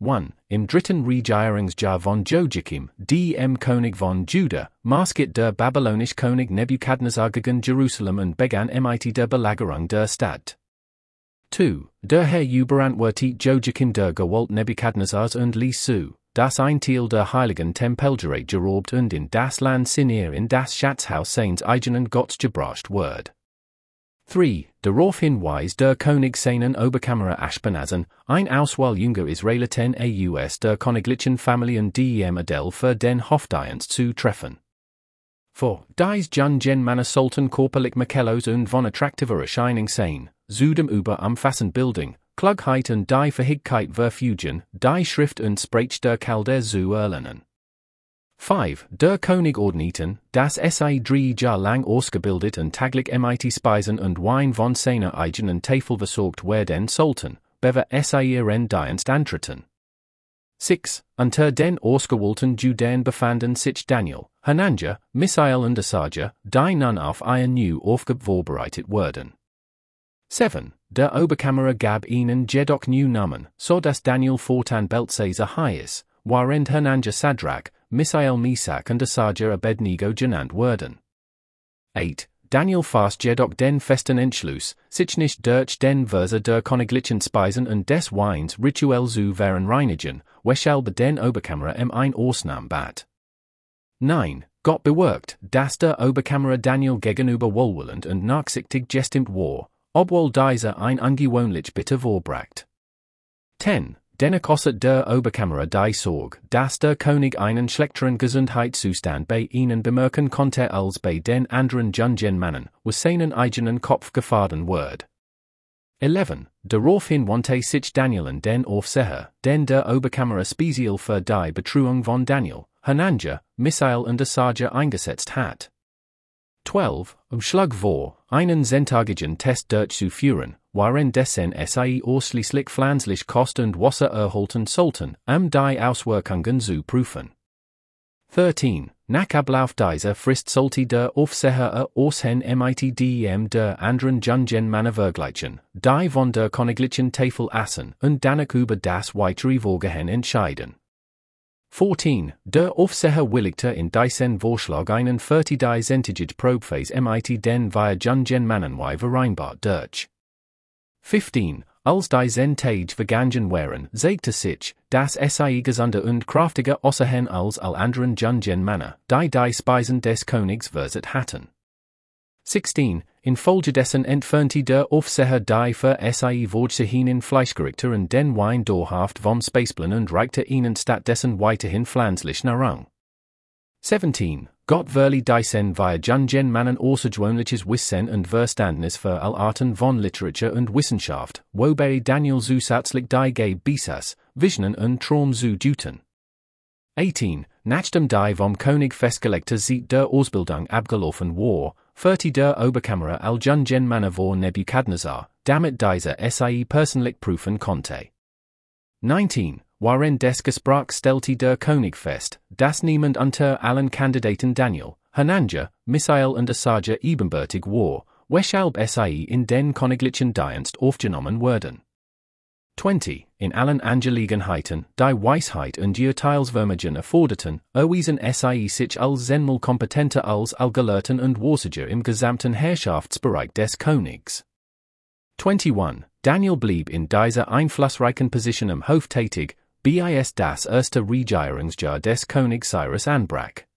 1. Im dritten Regierungsjahr von Joachim, dem König von Juda, marsket der babylonische König Nebukadnezar gegen Jerusalem und begann mit der Belagerung der Stadt. 2. Der Herr überantwortet Joachim der Gewalt Nebukadnezars und ließ zu, dass ein Teil der heiligen Tempelgeräte geraubt und in das Land Sinir in das Schatzhaus seines eigenen Gottes gebracht wird. 3. Daraufhin wies der König seinen Oberkammerer Ashpenazan, ein Auswahl junger Israeliten aus der königlichen Familien dem Adel für den Hofdienst zu treffen. 4. Dies Jungen Männer sollten körperlich makellos und von attraktiver Erscheinung sein, zudem über umfassend Bildung, Klugheit und die Fähigkeit verfügen, die Schrift und Sprache der Chalder zu erlernen. 5. Der König ordneten, dass sei 3 Jahre lang ausgebildet und täglich mit Speisen und Wein von seiner eigenen Tafel versorgt werden sollten, bevor sei ihren Dienst antreten. 6. Unter den ausgewählten Juden befanden sich Daniel, Hananja, Misael und Asaja, die nun auf eine neue Aufgabe vorbereitet wurden. 7. Der Oberkammerer gab ihnen jedoch neue Namen, so dass Daniel fortan Belteshazzar hieß, während Hananja Sadrach, Misael Mesach und Asaja Abednego genannt wurden. 8. Daniel fasst jedoch den festen Entschluss, sich nicht durch den Verse der königlichen Speisen und des Weins rituell zu verreinigen, weshalb den Oberkammerer ein Ausnahme bat. 9. Gott bewirkt, dass der Oberkammerer Daniel gegenüber wohlwollend und nachsichtig gestimmt war, obwohl dieser ein ungewöhnlich bitter vorbracht. 10. Dennoch kostet der Oberkammerer die Sorge, dass der König einen schlechteren Gesundheitszustand bei ihnen bemerken konnte als bei den anderen jungen Männern, was seinen eigenen Kopf gefahren wird. 11. Daraufhin wandte sich Daniel an den Aufseher, den der Oberkammerer speziell für die Betreuung von Daniel, Hananja, Misael und Asaja eingesetzt hat. 12. Schlug vor, einen zehntägigen Test durchzuführen, währenddessen sei ausschließlich pflanzlich Kost und Wasser erhalten sollten, die Auswirkungen zu prüfen. 13. Nach Ablauf dieser Frist sollte der Aufseher aussehen mit dem der anderen jungen Männer vergleichen, die von der königlichen Tafel essen und danach über das weitere Vorgehen entscheiden. 14. Der Aufseher willigte in diesen Vorschlag einen 40-centige Probephase mit den vier jungen Männern vereinbart durch. 15. Als die 10 Tage vergangen waren, zeigte sich, dass sei gesunder und kraftiger aussehen als all anderen jungen Männer, die Speisen des Königs verset hatten. 16. Infolgedessen entfernte der Aufseher die für sei vorgesehenen Fleischgerichte und den Wein dauerhaft vom Speiseplan und reichte ihnen stattdessen weiterhin pflanzlich Nahrung. 17. Gott verlieh diesen vier jungen Männern außergewöhnliches Wissen und Verständnis für all Arten von Literatur und Wissenschaft, wobei Daniel zusätzlich die Gebisas, Visionen und Traum zu deuten. 18. Nachdem die vom König festgelegte Zeit der Ausbildung abgelaufen war, führte der Oberkammerer all jungen Männer vor Nebukadnezar, damit dieser sei persönlich prüfen konnte. 19. Während des Gesprächs stellte der König fest, dass niemand unter allen Kandidaten Daniel, Hananja, Misael und Asaja ebenbürtig war, weshalb sei in den königlichen Dienst aufgenommen wurden. 20. In allen Angelegenheiten, die Weisheit und Urteilsvermögen erforderten, erwiesen sei sich als zehnmal kompetenter als allgelehrten und Wahrsager im gesamten Herrschaftsbereich des Königs. 21. Daniel blieb in dieser einflussreichen Position am Hof tätig, bis das erste Regierungsjahr des Königs Cyrus anbrach.